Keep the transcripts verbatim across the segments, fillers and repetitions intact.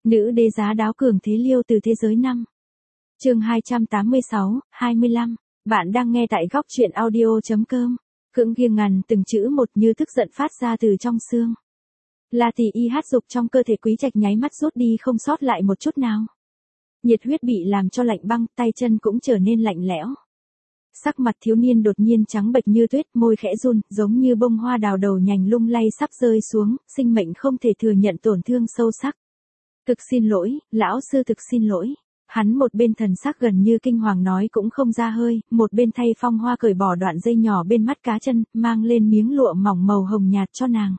Nữ đế giá đáo cường thế liêu từ thế giới năm. Chương hai trăm tám mươi sáu, hai mươi lăm. Bạn đang nghe tại góc truyện audio.com. Cưỡng nghiêng ngằn từng chữ một như tức giận phát ra từ trong xương. La Tỷ Y hát dục trong cơ thể Quý Trạch nháy mắt rút đi không sót lại một chút nào. Nhiệt huyết bị làm cho lạnh băng, tay chân cũng trở nên lạnh lẽo. Sắc mặt thiếu niên đột nhiên trắng bệch như tuyết, môi khẽ run, giống như bông hoa đào đầu nhành lung lay sắp rơi xuống, sinh mệnh không thể thừa nhận tổn thương sâu sắc. Thực xin lỗi, lão sư thực xin lỗi. Hắn một bên thần sắc gần như kinh hoàng nói cũng không ra hơi, một bên thay Phong Hoa cởi bỏ đoạn dây nhỏ bên mắt cá chân, mang lên miếng lụa mỏng màu hồng nhạt cho nàng.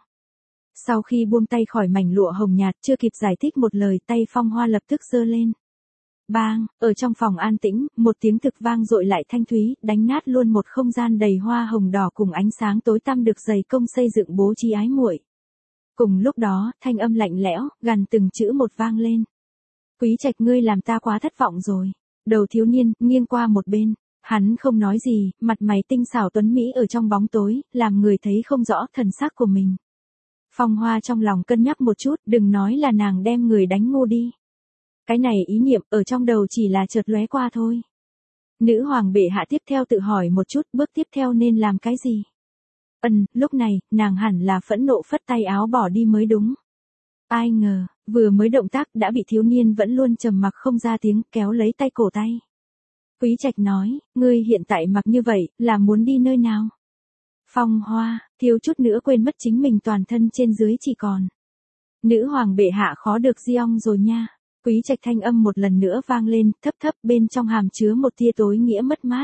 Sau khi buông tay khỏi mảnh lụa hồng nhạt, chưa kịp giải thích một lời, tay Phong Hoa lập tức giơ lên. Bang, ở trong phòng an tĩnh, một tiếng thực vang dội lại thanh thúy, đánh nát luôn một không gian đầy hoa hồng đỏ cùng ánh sáng tối tăm được dày công xây dựng bố trí ái muội. Cùng lúc đó, thanh âm lạnh lẽo, gằn từng chữ một vang lên. Quý Trạch, ngươi làm ta quá thất vọng rồi. Đầu thiếu niên nghiêng qua một bên, hắn không nói gì, mặt mày tinh xảo tuấn mỹ ở trong bóng tối, làm người thấy không rõ thần sắc của mình. Phong Hoa trong lòng cân nhắc một chút, đừng nói là nàng đem người đánh ngu đi. Cái này ý niệm ở trong đầu chỉ là chợt lóe qua thôi. Nữ hoàng bệ hạ tiếp theo tự hỏi một chút, bước tiếp theo nên làm cái gì? Ừm, lúc này, nàng hẳn là phẫn nộ phất tay áo bỏ đi mới đúng. Ai ngờ, vừa mới động tác đã bị thiếu niên vẫn luôn trầm mặc không ra tiếng kéo lấy tay cổ tay. Quý Trạch nói, ngươi hiện tại mặc như vậy, là muốn đi nơi nào? Phong Hoa, thiếu chút nữa quên mất chính mình toàn thân trên dưới chỉ còn. Nữ hoàng bệ hạ khó được Giong rồi nha. Quý Trạch thanh âm một lần nữa vang lên, thấp thấp bên trong hàm chứa một tia tối nghĩa mất mát.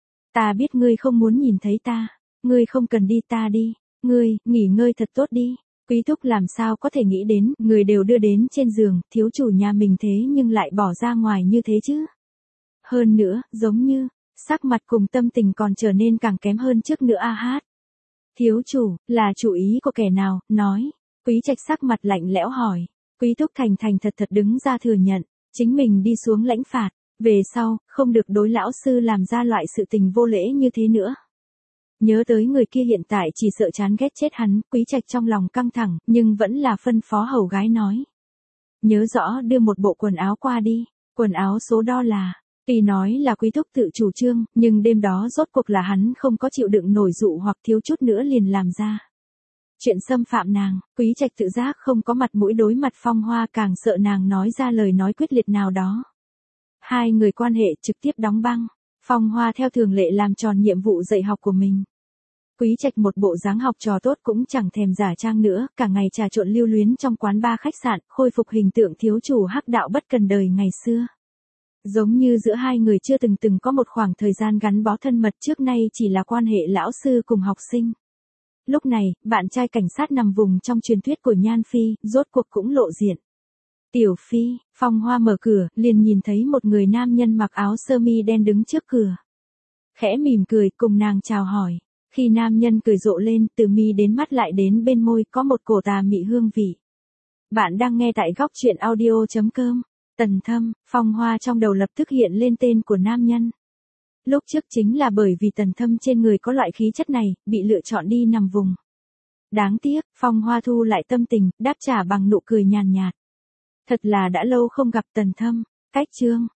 Ta biết ngươi không muốn nhìn thấy ta, ngươi không cần đi, ta đi, ngươi, nghỉ ngơi thật tốt đi. Quý thúc làm sao có thể nghĩ đến, người đều đưa đến trên giường, thiếu chủ nhà mình thế nhưng lại bỏ ra ngoài như thế chứ. Hơn nữa, giống như, sắc mặt cùng tâm tình còn trở nên càng kém hơn trước nữa a hát. Thiếu chủ, là chủ ý của kẻ nào, nói. Quý Trạch sắc mặt lạnh lẽo hỏi. Quý thúc thành thành thật thật đứng ra thừa nhận, chính mình đi xuống lãnh phạt, về sau, không được đối lão sư làm ra loại sự tình vô lễ như thế nữa. Nhớ tới người kia hiện tại chỉ sợ chán ghét chết hắn, Quý Trạch trong lòng căng thẳng, nhưng vẫn là phân phó hầu gái nói. Nhớ rõ đưa một bộ quần áo qua đi, quần áo số đo là, tuy nói là quý thúc tự chủ trương, nhưng đêm đó rốt cuộc là hắn không có chịu đựng nổi dụ hoặc thiếu chút nữa liền làm ra. Chuyện xâm phạm nàng, Quý Trạch tự giác không có mặt mũi đối mặt Phong Hoa, càng sợ nàng nói ra lời nói quyết liệt nào đó. Hai người quan hệ trực tiếp đóng băng, Phong Hoa theo thường lệ làm tròn nhiệm vụ dạy học của mình. Quý Trạch một bộ dáng học trò tốt cũng chẳng thèm giả trang nữa, cả ngày trà trộn lưu luyến trong quán bar khách sạn, khôi phục hình tượng thiếu chủ hắc đạo bất cần đời ngày xưa. Giống như giữa hai người chưa từng từng có một khoảng thời gian gắn bó thân mật, trước nay chỉ là quan hệ lão sư cùng học sinh. Lúc này, bạn trai cảnh sát nằm vùng trong truyền thuyết của Nhan Phi, rốt cuộc cũng lộ diện. Tiểu Phi, Phong Hoa mở cửa, liền nhìn thấy một người nam nhân mặc áo sơ mi đen đứng trước cửa. Khẽ mỉm cười, cùng nàng chào hỏi. Khi nam nhân cười rộ lên, từ mi đến mắt lại đến bên môi, có một cổ tà mị hương vị. Bạn đang nghe tại góc truyện audio.com. Tần Thâm, Phong Hoa trong đầu lập tức hiện lên tên của nam nhân. Lúc trước chính là bởi vì Tần Thâm trên người có loại khí chất này, bị lựa chọn đi nằm vùng. Đáng tiếc, Phong Hoa thu lại tâm tình, đáp trả bằng nụ cười nhàn nhạt. Thật là đã lâu không gặp Tần Thâm, cách chương,